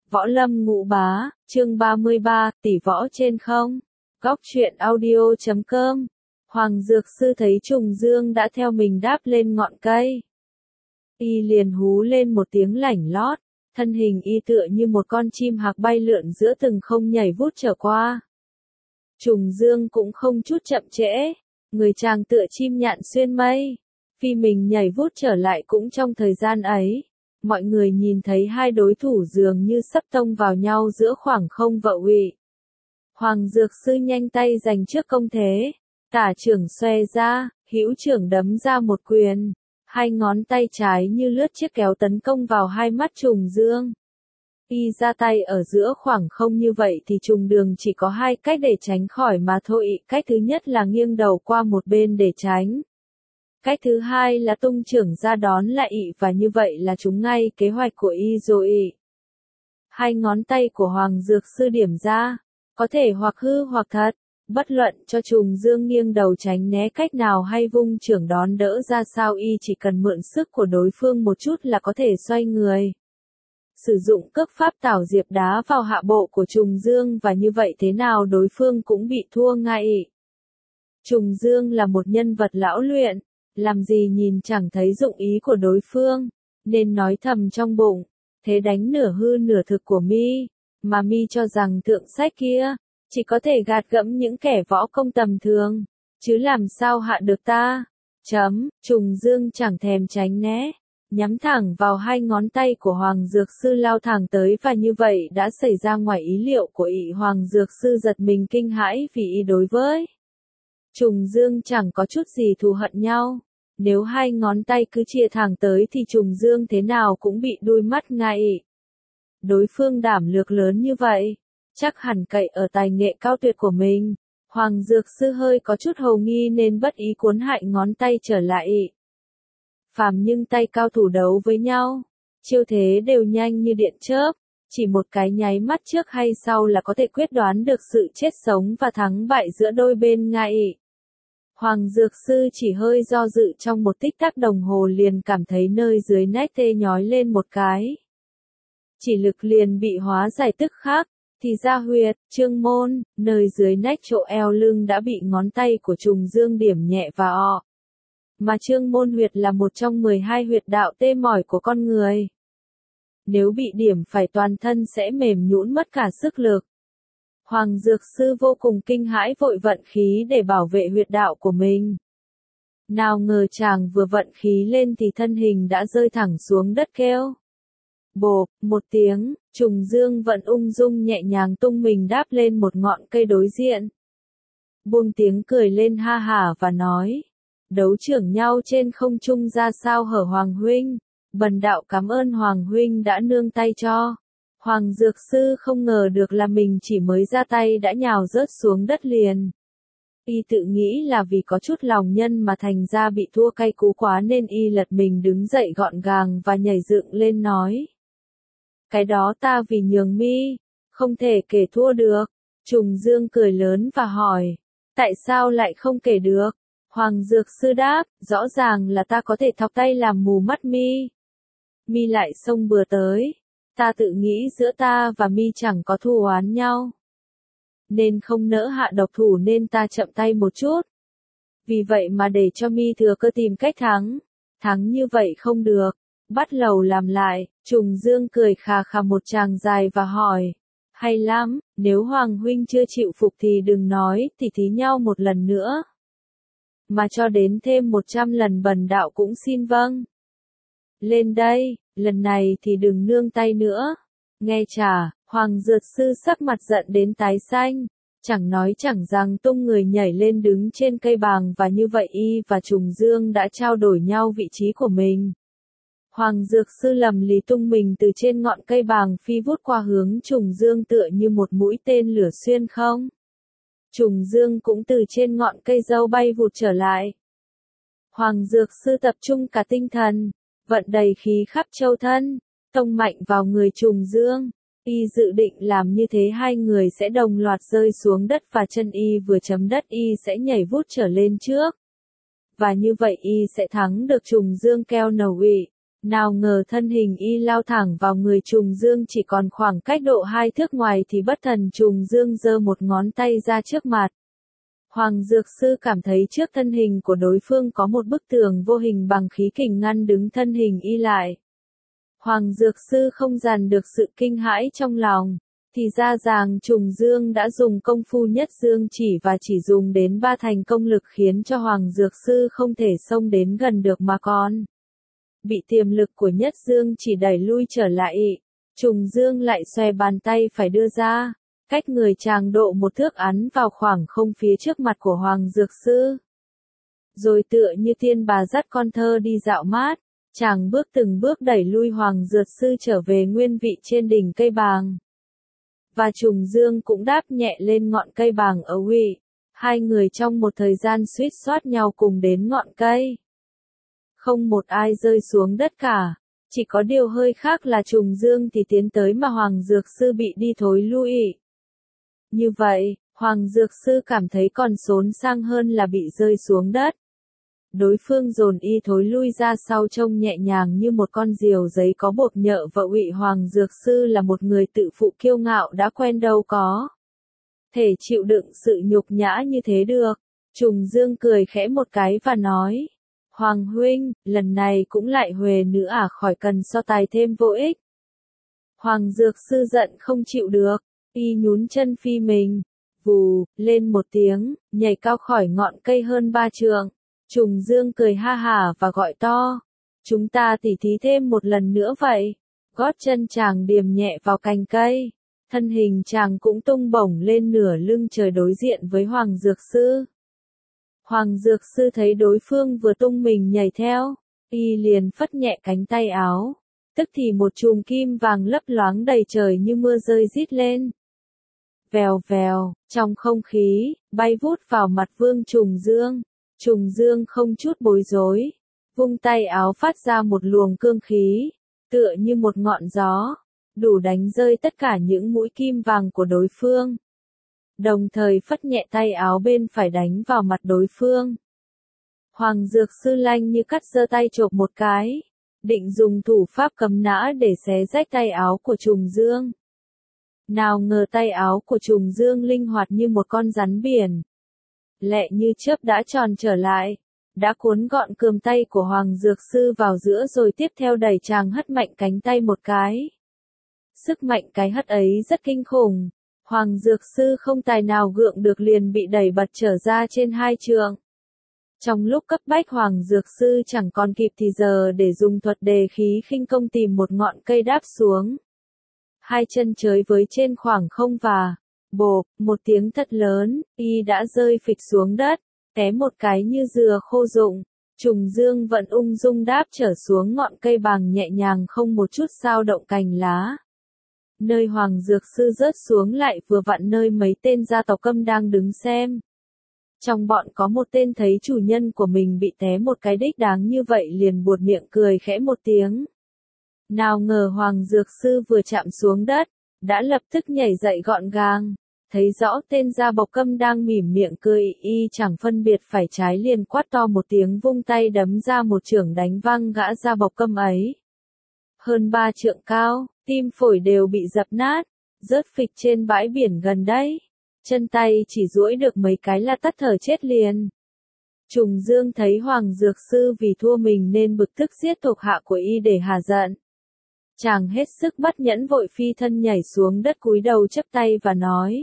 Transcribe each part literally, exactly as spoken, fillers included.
Võ Lâm Ngũ Bá, chương ba mươi ba, tỷ võ trên không. Góc truyện audio chấm com. Hoàng Dược Sư thấy Trùng Dương đã theo mình đáp lên ngọn cây. Y liền hú lên một tiếng lảnh lót, thân hình y tựa như một con chim hạc bay lượn giữa từng không nhảy vút trở qua. Trùng Dương cũng không chút chậm trễ, người chàng tựa chim nhạn xuyên mây, phi mình nhảy vút trở lại cũng trong thời gian ấy. Mọi người nhìn thấy hai đối thủ dường như sắp tông vào nhau giữa khoảng không vợ uy. Hoàng Dược Sư nhanh tay giành trước công thế, tả trưởng xòe ra, hữu trưởng đấm ra một quyền, hai ngón tay trái như lướt chiếc kéo tấn công vào hai mắt Trùng Dương. Y ra tay ở giữa khoảng không như vậy thì Trùng Đường chỉ có hai cách để tránh khỏi mà thôi. Cách thứ nhất là nghiêng đầu qua một bên để tránh. Cách thứ hai là tung trưởng ra đón lại ị, và như vậy là trúng ngay kế hoạch của y rồi. Hai ngón tay của Hoàng Dược Sư điểm ra, có thể hoặc hư hoặc thật, bất luận cho Trùng Dương nghiêng đầu tránh né cách nào hay vung trưởng đón đỡ ra sao, y chỉ cần mượn sức của đối phương một chút là có thể xoay người. Sử dụng cước pháp tảo diệp đá vào hạ bộ của Trùng Dương, và như vậy thế nào đối phương cũng bị thua ngay. Trùng Dương là một nhân vật lão luyện, làm gì nhìn chẳng thấy dụng ý của đối phương, nên nói thầm trong bụng, thế đánh nửa hư nửa thực của mi, mà mi cho rằng thượng sách kia, chỉ có thể gạt gẫm những kẻ võ công tầm thường, chứ làm sao hạ được ta. Chấm, Trùng Dương chẳng thèm tránh né, nhắm thẳng vào hai ngón tay của Hoàng Dược Sư lao thẳng tới, và như vậy đã xảy ra ngoài ý liệu của ị. Hoàng Dược Sư giật mình kinh hãi vì y đối với Trùng Dương chẳng có chút gì thù hận nhau. Nếu hai ngón tay cứ chia thẳng tới thì Trùng Dương thế nào cũng bị đuôi mắt ngay. Đối phương đảm lược lớn như vậy, chắc hẳn cậy ở tài nghệ cao tuyệt của mình. Hoàng Dược Sư hơi có chút hồ nghi nên bất ý cuốn hại ngón tay trở lại. Phàm nhưng tay cao thủ đấu với nhau, chiêu thế đều nhanh như điện chớp, chỉ một cái nháy mắt trước hay sau là có thể quyết đoán được sự chết sống và thắng bại giữa đôi bên ngay. Hoàng Dược Sư chỉ hơi do dự trong một tích tắc đồng hồ liền cảm thấy nơi dưới nách tê nhói lên một cái. Chỉ lực liền bị hóa giải tức khắc, thì ra huyệt, trương môn, nơi dưới nách chỗ eo lưng đã bị ngón tay của Trùng Dương điểm nhẹ vào. Mà trương môn huyệt là một trong mười hai huyệt đạo tê mỏi của con người. Nếu bị điểm phải toàn thân sẽ mềm nhũn mất cả sức lực. Hoàng Dược Sư vô cùng kinh hãi vội vận khí để bảo vệ huyệt đạo của mình. Nào ngờ chàng vừa vận khí lên thì thân hình đã rơi thẳng xuống đất kêu. Bộp, một tiếng, Trùng Dương vẫn ung dung nhẹ nhàng tung mình đáp lên một ngọn cây đối diện. Buông tiếng cười lên ha hả và nói, đấu trưởng nhau trên không trung ra sao hở Hoàng huynh, bần đạo cảm ơn Hoàng huynh đã nương tay cho. Hoàng Dược Sư không ngờ được là mình chỉ mới ra tay đã nhào rớt xuống đất liền. Y tự nghĩ là vì có chút lòng nhân mà thành ra bị thua cay cú quá nên y lật mình đứng dậy gọn gàng và nhảy dựng lên nói. Cái đó ta vì nhường mi, không thể kể thua được. Trùng Dương cười lớn và hỏi, tại sao lại không kể được? Hoàng Dược Sư đáp, rõ ràng là ta có thể thọc tay làm mù mắt mi. Mi lại xông bừa tới. Ta tự nghĩ giữa ta và mi chẳng có thù oán nhau, nên không nỡ hạ độc thủ nên ta chậm tay một chút. Vì vậy mà để cho mi thừa cơ tìm cách thắng. Thắng như vậy không được, bắt lầu làm lại. Trùng Dương cười khà khà một tràng dài và hỏi, hay lắm, nếu Hoàng huynh chưa chịu phục thì đừng nói, thì thí nhau một lần nữa. Mà cho đến thêm một trăm lần bần đạo cũng xin vâng. Lên đây, lần này thì đừng nương tay nữa. Nghe chả, Hoàng Dược Sư sắc mặt giận đến tái xanh, chẳng nói chẳng rằng tung người nhảy lên đứng trên cây bàng, và như vậy y và Trùng Dương đã trao đổi nhau vị trí của mình. Hoàng Dược Sư lầm lì tung mình từ trên ngọn cây bàng phi vút qua hướng Trùng Dương tựa như một mũi tên lửa xuyên không. Trùng Dương cũng từ trên ngọn cây dâu bay vụt trở lại. Hoàng Dược Sư tập trung cả tinh thần, vận đầy khí khắp châu thân, tông mạnh vào người Trùng Dương. Y dự định làm như thế hai người sẽ đồng loạt rơi xuống đất và chân y vừa chấm đất y sẽ nhảy vút trở lên trước. Và như vậy y sẽ thắng được Trùng Dương keo nầu ị. Nào ngờ thân hình y lao thẳng vào người Trùng Dương, chỉ còn khoảng cách độ hai thước ngoài thì bất thần Trùng Dương giơ một ngón tay ra trước mặt. Hoàng Dược Sư cảm thấy trước thân hình của đối phương có một bức tường vô hình bằng khí kình ngăn đứng thân hình y lại. Hoàng Dược Sư không dằn được sự kinh hãi trong lòng, thì ra rằng Trùng Dương đã dùng công phu Nhất Dương Chỉ và chỉ dùng đến ba thành công lực khiến cho Hoàng Dược Sư không thể xông đến gần được mà còn bị tiềm lực của Nhất Dương Chỉ đẩy lui trở lại. Trùng Dương lại xòe bàn tay phải đưa ra, cách người chàng độ một thước ấn vào khoảng không phía trước mặt của Hoàng Dược Sư. Rồi tựa như tiên bà dắt con thơ đi dạo mát, chàng bước từng bước đẩy lui Hoàng Dược Sư trở về nguyên vị trên đỉnh cây bàng. Và Trùng Dương cũng đáp nhẹ lên ngọn cây bàng ở uy. Hai người trong một thời gian suýt soát nhau cùng đến ngọn cây. Không một ai rơi xuống đất cả. Chỉ có điều hơi khác là Trùng Dương thì tiến tới mà Hoàng Dược Sư bị đi thối lui. Như vậy, Hoàng Dược Sư cảm thấy còn xốn sang hơn là bị rơi xuống đất. Đối phương dồn y thối lui ra sau trông nhẹ nhàng như một con diều giấy có bột nhợ và Ngụy Hoàng Dược Sư là một người tự phụ kiêu ngạo đã quen đâu có thể chịu đựng sự nhục nhã như thế được. Trùng Dương cười khẽ một cái và nói, Hoàng huynh, lần này cũng lại huề nữa à, khỏi cần so tài thêm vô ích. Hoàng Dược Sư giận không chịu được, y nhún chân phi mình, vù, lên một tiếng, nhảy cao khỏi ngọn cây hơn ba trượng. Trùng Dương cười ha hả và gọi to, chúng ta tỉ thí thêm một lần nữa vậy. Gót chân chàng điềm nhẹ vào cành cây, thân hình chàng cũng tung bổng lên nửa lưng trời đối diện với Hoàng Dược Sư. Hoàng Dược Sư thấy đối phương vừa tung mình nhảy theo, y liền phất nhẹ cánh tay áo, tức thì một chùm kim vàng lấp loáng đầy trời như mưa rơi rít lên. Vèo vèo, trong không khí, bay vút vào mặt Vương Trùng Dương. Trùng Dương không chút bối rối, vung tay áo phát ra một luồng cương khí, tựa như một ngọn gió, đủ đánh rơi tất cả những mũi kim vàng của đối phương. Đồng thời phất nhẹ tay áo bên phải đánh vào mặt đối phương. Hoàng Dược Sư lanh như cắt giơ tay chộp một cái, định dùng thủ pháp cầm nã để xé rách tay áo của Trùng Dương. Nào ngờ tay áo của Trùng Dương linh hoạt như một con rắn biển, lẹ như chớp đã tròn trở lại, đã cuốn gọn cườm tay của Hoàng Dược Sư vào giữa rồi tiếp theo đẩy chàng hất mạnh cánh tay một cái. Sức mạnh cái hất ấy rất kinh khủng, Hoàng Dược Sư không tài nào gượng được liền bị đẩy bật trở ra trên hai trượng. Trong lúc cấp bách Hoàng Dược Sư chẳng còn kịp thì giờ để dùng thuật đề khí khinh công tìm một ngọn cây đáp xuống. Hai chân chới với trên khoảng không và bộp, một tiếng thật lớn, y đã rơi phịch xuống đất, té một cái như dừa khô rụng. Trùng Dương vẫn ung dung đáp trở xuống ngọn cây bàng nhẹ nhàng không một chút dao động cành lá. Nơi Hoàng Dược Sư rớt xuống lại vừa vặn nơi mấy tên gia tộc Câm đang đứng xem. Trong bọn có một tên thấy chủ nhân của mình bị té một cái đích đáng như vậy liền buột miệng cười khẽ một tiếng. Nào ngờ Hoàng Dược Sư vừa chạm xuống đất, đã lập tức nhảy dậy gọn gàng, thấy rõ tên gia bộc Câm đang mỉm miệng cười, y chẳng phân biệt phải trái liền quát to một tiếng vung tay đấm ra một chưởng đánh văng gã gia bộc Câm ấy. Hơn ba trượng cao, tim phổi đều bị dập nát, rớt phịch trên bãi biển gần đấy. Chân tay chỉ duỗi được mấy cái là tắt thở chết liền. Trùng Dương thấy Hoàng Dược Sư vì thua mình nên bực tức giết thuộc hạ của y để hà giận. Chàng hết sức bất nhẫn vội phi thân nhảy xuống đất cúi đầu chắp tay và nói.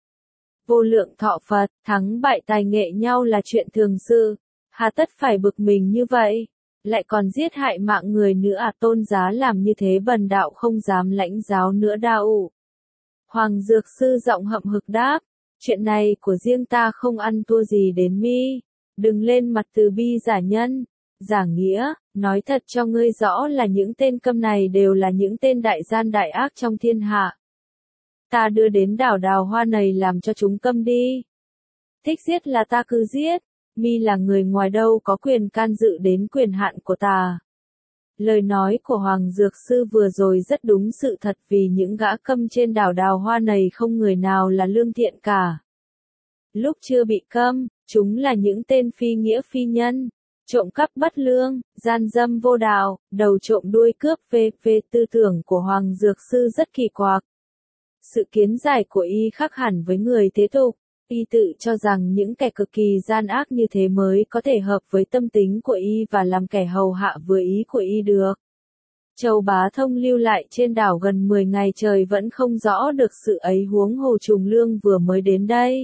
Vô lượng thọ Phật, thắng bại tài nghệ nhau là chuyện thường sự, hà tất phải bực mình như vậy, lại còn giết hại mạng người nữa à, tôn giá làm như thế bần đạo không dám lãnh giáo nữa đau. Hoàng Dược Sư giọng hậm hực đáp, chuyện này của riêng ta không ăn thua gì đến mi, đừng lên mặt từ bi giả nhân, giả nghĩa, nói thật cho ngươi rõ là những tên Câm này đều là những tên đại gian đại ác trong thiên hạ. Ta đưa đến đảo Đào Hoa này làm cho chúng câm đi. Thích giết là ta cứ giết, mi là người ngoài đâu có quyền can dự đến quyền hạn của ta. Lời nói của Hoàng Dược Sư vừa rồi rất đúng sự thật vì những gã Câm trên đảo Đào Hoa này không người nào là lương thiện cả. Lúc chưa bị câm, chúng là những tên phi nghĩa phi nhân, trộm cắp bất lương, gian dâm vô đạo, đầu trộm đuôi cướp về về tư tưởng của Hoàng Dược Sư rất kỳ quặc. Sự kiến giải của y khác hẳn với người thế tục. Y tự cho rằng những kẻ cực kỳ gian ác như thế mới có thể hợp với tâm tính của y và làm kẻ hầu hạ vừa ý của y được. Châu Bá Thông lưu lại trên đảo gần mười ngày trời vẫn không rõ được sự ấy, huống hồ Trùng Lương vừa mới đến đây.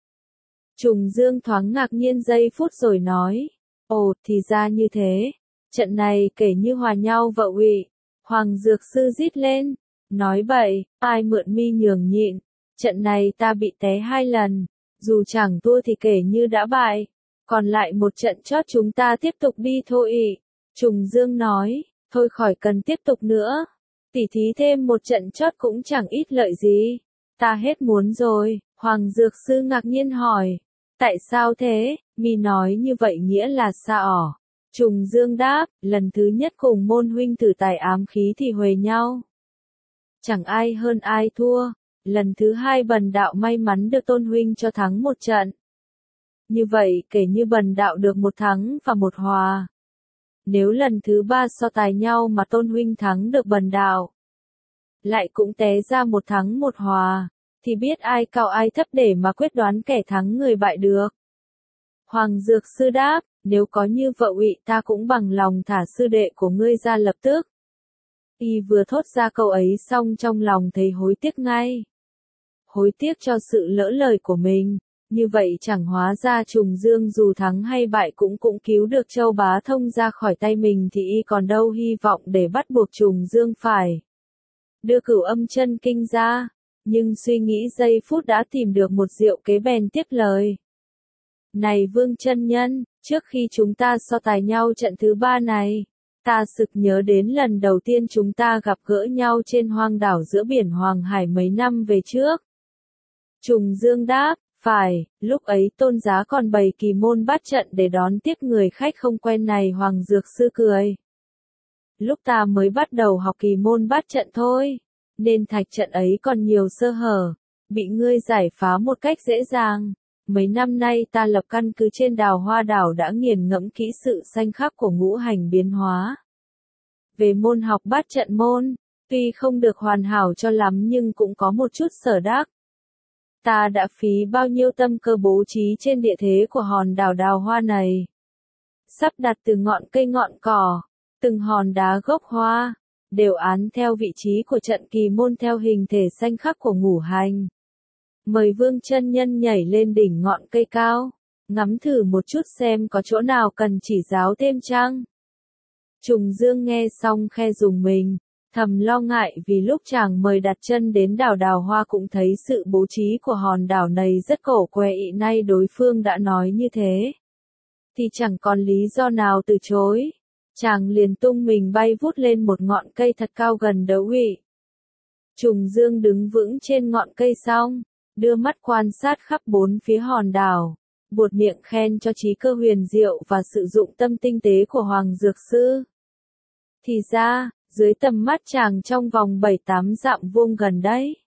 Trùng Dương thoáng ngạc nhiên giây phút rồi nói, ồ, thì ra như thế, trận này kể như hòa nhau vợ ủy. Hoàng Dược Sư rít lên, nói bậy, ai mượn mi nhường nhịn, trận này ta bị té hai lần, dù chẳng thua thì kể như đã bại, còn lại một trận chót chúng ta tiếp tục đi thôi ị. Trùng Dương nói, thôi khỏi cần tiếp tục nữa, tỉ thí thêm một trận chót cũng chẳng ít lợi gì, ta hết muốn rồi. Hoàng Dược Sư ngạc nhiên hỏi, tại sao thế, mi nói như vậy nghĩa là sao? Trùng Dương đáp, lần thứ nhất cùng môn huynh thử tài ám khí thì huề nhau. Chẳng ai hơn ai thua, lần thứ hai bần đạo may mắn được tôn huynh cho thắng một trận. Như vậy kể như bần đạo được một thắng và một hòa. Nếu lần thứ ba so tài nhau mà tôn huynh thắng được bần đạo, lại cũng té ra một thắng một hòa, thì biết ai cao ai thấp để mà quyết đoán kẻ thắng người bại được. Hoàng Dược Sư đáp, nếu có như vợ ủy ta cũng bằng lòng thả sư đệ của ngươi ra lập tức. Y vừa thốt ra câu ấy xong trong lòng thấy hối tiếc ngay. Hối tiếc cho sự lỡ lời của mình, như vậy chẳng hóa ra Trùng Dương dù thắng hay bại cũng cũng cứu được Châu Bá Thông ra khỏi tay mình thì y còn đâu hy vọng để bắt buộc Trùng Dương phải đưa Cửu Âm Chân Kinh ra, nhưng suy nghĩ giây phút đã tìm được một diệu kế bèn tiếp lời. Này Vương chân nhân, trước khi chúng ta so tài nhau trận thứ ba này, ta sực nhớ đến lần đầu tiên chúng ta gặp gỡ nhau trên hoang đảo giữa biển Hoàng Hải mấy năm về trước. Trùng Dương đáp, phải, lúc ấy Tôn Giá còn bày kỳ môn bát trận để đón tiếp người khách không quen này. Hoàng Dược Sư cười. Lúc ta mới bắt đầu học kỳ môn bát trận thôi, nên thạch trận ấy còn nhiều sơ hở, bị ngươi giải phá một cách dễ dàng. Mấy năm nay ta lập căn cứ trên Đào Hoa đảo đã nghiền ngẫm kỹ sự xanh khắc của ngũ hành biến hóa. Về môn học bát trận môn, tuy không được hoàn hảo cho lắm nhưng cũng có một chút sở đắc. Ta đã phí bao nhiêu tâm cơ bố trí trên địa thế của hòn đảo Đào Hoa này. Sắp đặt từ ngọn cây ngọn cỏ, từng hòn đá gốc hoa, đều án theo vị trí của trận kỳ môn theo hình thể xanh khắc của ngũ hành. Mời Vương chân nhân nhảy lên đỉnh ngọn cây cao, ngắm thử một chút xem có chỗ nào cần chỉ giáo thêm chăng. Trùng Dương nghe xong khe rùng mình, thầm lo ngại vì lúc chàng mời đặt chân đến đảo Đào Hoa cũng thấy sự bố trí của hòn đảo này rất cổ quái, nay đối phương đã nói như thế, thì chẳng còn lý do nào từ chối. Chàng liền tung mình bay vút lên một ngọn cây thật cao gần đấu ủy. Trùng Dương đứng vững trên ngọn cây xong, đưa mắt quan sát khắp bốn phía hòn đảo, buột miệng khen cho trí cơ huyền diệu và sự dụng tâm tinh tế của Hoàng Dược Sư. Thì ra, dưới tầm mắt chàng trong vòng bảy tám dặm vuông gần đấy,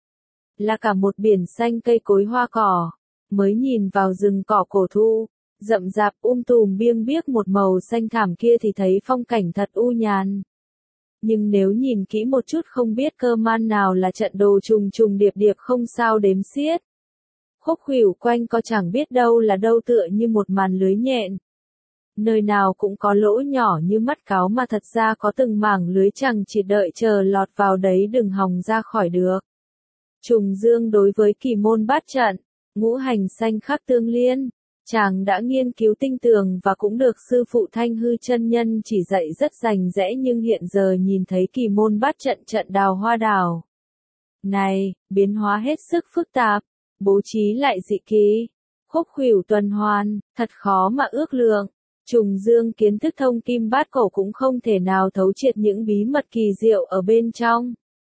là cả một biển xanh cây cối hoa cỏ, mới nhìn vào rừng cỏ cổ thụ, rậm rạp um tùm biêng biếc một màu xanh thảm kia thì thấy phong cảnh thật u nhàn. Nhưng nếu nhìn kỹ một chút không biết cơ man nào là trận đồ trùng trùng điệp điệp không sao đếm xiết. Khúc khuỷu quanh co chẳng biết đâu là đâu tựa như một màn lưới nhện. Nơi nào cũng có lỗ nhỏ như mắt cáo mà thật ra có từng mảng lưới chẳng chỉ đợi chờ lọt vào đấy đừng hòng ra khỏi được. Trùng Dương đối với kỳ môn bát trận, ngũ hành xanh khắc tương liên, chàng đã nghiên cứu tinh tường và cũng được sư phụ Thanh Hư chân nhân chỉ dạy rất rành rẽ, nhưng hiện giờ nhìn thấy kỳ môn bát trận trận Đào Hoa đảo này, biến hóa hết sức phức tạp, bố trí lại dị kỳ, khúc khuỷu tuần hoàn, thật khó mà ước lượng. Trùng Dương kiến thức thông kim bát cổ cũng không thể nào thấu triệt những bí mật kỳ diệu ở bên trong.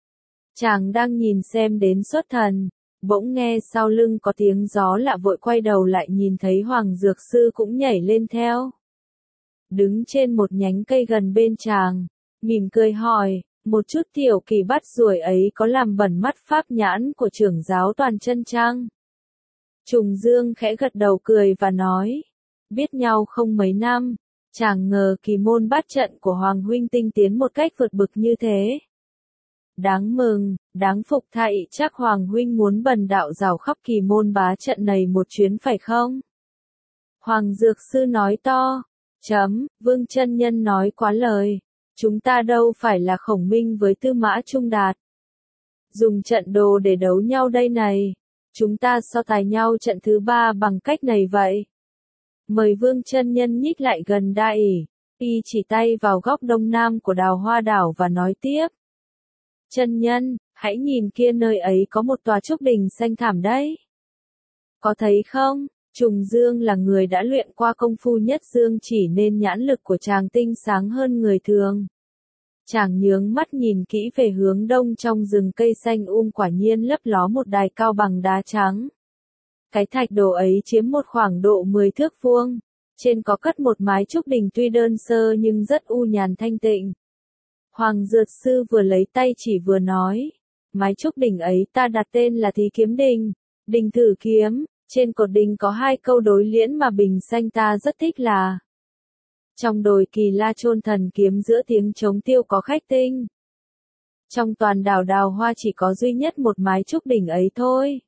Chàng đang nhìn xem đến xuất thần, bỗng nghe sau lưng có tiếng gió lạ, vội quay đầu lại nhìn thấy Hoàng Dược Sư cũng nhảy lên theo. Đứng trên một nhánh cây gần bên chàng, mỉm cười hỏi, một chút tiểu kỳ bắt ruồi ấy có làm bẩn mắt pháp nhãn của trưởng giáo toàn chân chăng? Trùng Dương khẽ gật đầu cười và nói, biết nhau không mấy năm, Chàng ngờ kỳ môn bát trận của Hoàng huynh tinh tiến một cách vượt bực như thế. Đáng mừng, đáng phục thay, chắc Hoàng huynh muốn bần đạo rào khắp kỳ môn bá trận này một chuyến phải không? Hoàng Dược Sư nói to. Chấm, Vương chân nhân nói quá lời. Chúng ta đâu phải là Khổng Minh với Tư Mã Trung Đạt. Dùng trận đồ để đấu nhau đây này. Chúng ta so tài nhau trận thứ ba bằng cách này vậy. Mời Vương chân nhân nhích lại gần đại ỷ. Y chỉ tay vào góc đông nam của Đào Hoa đảo và nói tiếp. Chân nhân, hãy nhìn kia, nơi ấy có một tòa trúc đình xanh thẳm đấy. Có thấy không? Trùng Dương là người đã luyện qua công phu nhất dương chỉ nên nhãn lực của chàng tinh sáng hơn người thường. Chàng nhướng mắt nhìn kỹ về hướng đông, trong rừng cây xanh um quả nhiên lấp ló một đài cao bằng đá trắng. Cái thạch đồ ấy chiếm một khoảng độ mười thước vuông, trên có cất một mái trúc đình tuy đơn sơ nhưng rất u nhàn thanh tịnh. Hoàng Dược Sư vừa lấy tay chỉ vừa nói, mái trúc đình ấy ta đặt tên là Thí Kiếm Đình, đình thử kiếm, trên cột đình có hai câu đối liễn mà bình xanh ta rất thích là: trong đồi Kỳ La chôn thần kiếm, giữa tiếng trống tiêu có khách tinh. Trong toàn đảo Đào Hoa chỉ có duy nhất một mái trúc đình ấy thôi.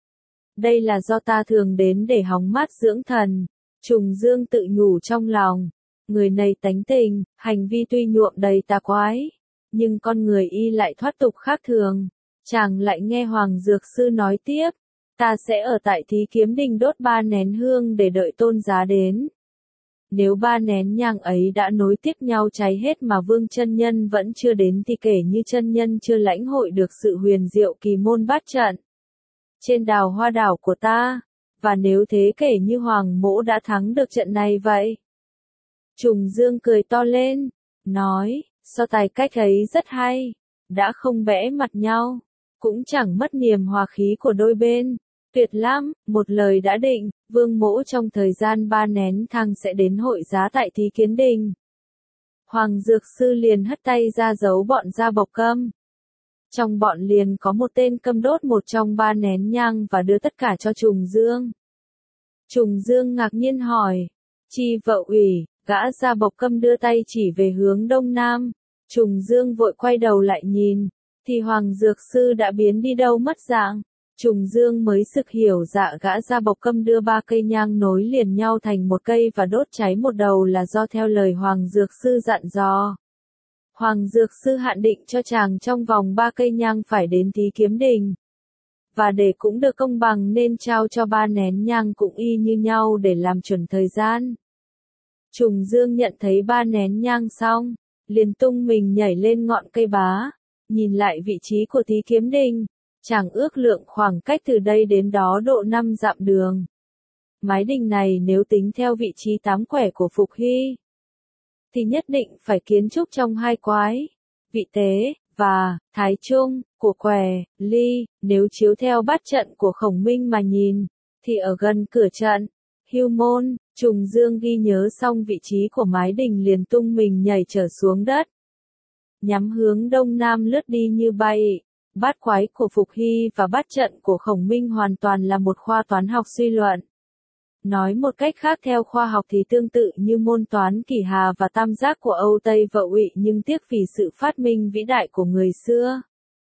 Đây là do ta thường đến để hóng mát dưỡng thần. Trùng Dương tự nhủ trong lòng, người này tánh tình, hành vi tuy nhuộm đầy tà quái, nhưng con người y lại thoát tục khác thường. Chàng lại nghe Hoàng Dược Sư nói tiếp, ta sẽ ở tại Thí Kiếm Đình đốt ba nén hương để đợi tôn giá đến. Nếu ba nén nhang ấy đã nối tiếp nhau cháy hết mà Vương chân nhân vẫn chưa đến thì kể như chân nhân chưa lãnh hội được sự huyền diệu kỳ môn bát trận trên Đào Hoa đảo của ta, và nếu thế kể như Hoàng mỗ đã thắng được trận này vậy. Trùng Dương cười to lên, nói, so tài cách ấy rất hay, đã không bẽ mặt nhau, cũng chẳng mất niềm hòa khí của đôi bên. Tuyệt lắm, một lời đã định, Vương mỗ trong thời gian ba nén thang sẽ đến hội giá tại Thí Kiếm Đình. Hoàng Dược Sư liền hất tay ra giấu bọn Gia Bộc Câm. Trong bọn liền có một tên câm đốt một trong ba nén nhang và đưa tất cả cho Trùng Dương. Trùng Dương ngạc nhiên hỏi, chi vợ ủy, gã Gia Bộc Câm đưa tay chỉ về hướng đông nam. Trùng Dương vội quay đầu lại nhìn, thì Hoàng Dược Sư đã biến đi đâu mất dạng. Trùng Dương mới sực hiểu dạ gã Gia Bộc Câm đưa ba cây nhang nối liền nhau thành một cây và đốt cháy một đầu là do theo lời Hoàng Dược Sư dặn dò. Hoàng Dược Sư hạn định cho chàng trong vòng ba cây nhang phải đến Thí Kiếm Đình. Và để cũng được công bằng nên trao cho ba nén nhang cũng y như nhau để làm chuẩn thời gian. Trùng Dương nhận thấy ba nén nhang xong, liền tung mình nhảy lên ngọn cây bá, nhìn lại vị trí của Thí Kiếm Đình. Chàng ước lượng khoảng cách từ đây đến đó độ năm dặm đường. Mái đình này nếu tính theo vị trí tám quẻ của Phục Hy, thì nhất định phải kiến trúc trong hai quái, vị tế, và, thái trung, của quẻ, ly. Nếu chiếu theo bát trận của Khổng Minh mà nhìn, thì ở gần cửa trận, Hưu Môn. Trùng Dương ghi nhớ xong vị trí của mái đình liền tung mình nhảy trở xuống đất, nhắm hướng đông nam lướt đi như bay. Bát quái của Phục Hy và bát trận của Khổng Minh hoàn toàn là một khoa toán học suy luận. Nói một cách khác, theo khoa học thì tương tự như môn toán kỷ hà và tam giác của Âu Tây Vợ Uy, nhưng tiếc vì sự phát minh vĩ đại của người xưa,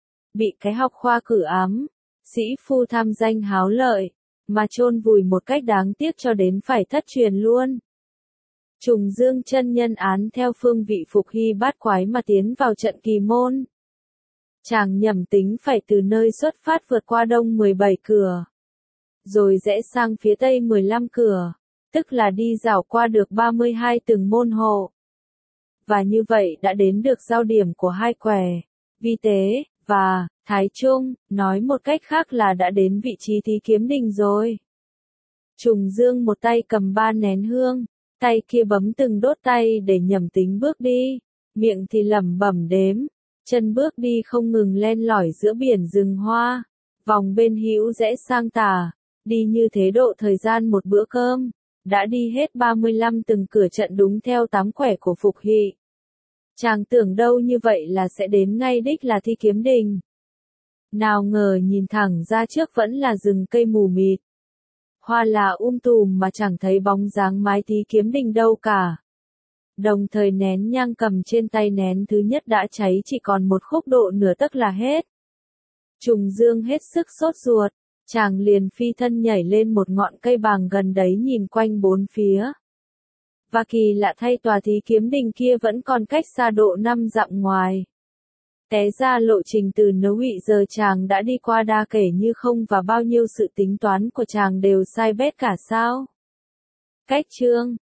bị cái học khoa cử ám, sĩ phu tham danh háo lợi, mà chôn vùi một cách đáng tiếc cho đến phải thất truyền luôn. Trùng Dương chân nhân án theo phương vị Phục Hy bát quái mà tiến vào trận kỳ môn. Chàng nhầm tính phải từ nơi xuất phát vượt qua đông mười bảy cửa, rồi rẽ sang phía tây mười lăm cửa, tức là đi dạo qua được ba mươi hai từng môn hộ. Và như vậy đã đến được giao điểm của hai quẻ, vi tế, và, thái trung, nói một cách khác là đã đến vị trí Thí Kiếm Đình rồi. Trùng Dương một tay cầm ba nén hương, tay kia bấm từng đốt tay để nhẩm tính bước đi, miệng thì lẩm bẩm đếm. Chân bước đi không ngừng len lỏi giữa biển rừng hoa, vòng bên hữu rẽ sang tả, đi như thế độ thời gian một bữa cơm, đã đi hết ba mươi lăm từng cửa trận đúng theo tám quẻ của Phục Hy. Chàng tưởng đâu như vậy là sẽ đến ngay đích là Thí Kiếm Đình. Nào ngờ nhìn thẳng ra trước vẫn là rừng cây mù mịt. Hoa là um tùm mà chẳng thấy bóng dáng mái Thí Kiếm Đình đâu cả. Đồng thời nén nhang cầm trên tay nén thứ nhất đã cháy chỉ còn một khúc độ nửa tấc là hết. Trùng Dương hết sức sốt ruột, chàng liền phi thân nhảy lên một ngọn cây bàng gần đấy nhìn quanh bốn phía. Và kỳ lạ thay tòa thí kiếm đình kia vẫn còn cách xa độ năm dặm ngoài. Té ra lộ trình từ Nấu Ngụy giờ chàng đã đi qua đa kể như không và bao nhiêu sự tính toán của chàng đều sai bét cả sao. Cách chương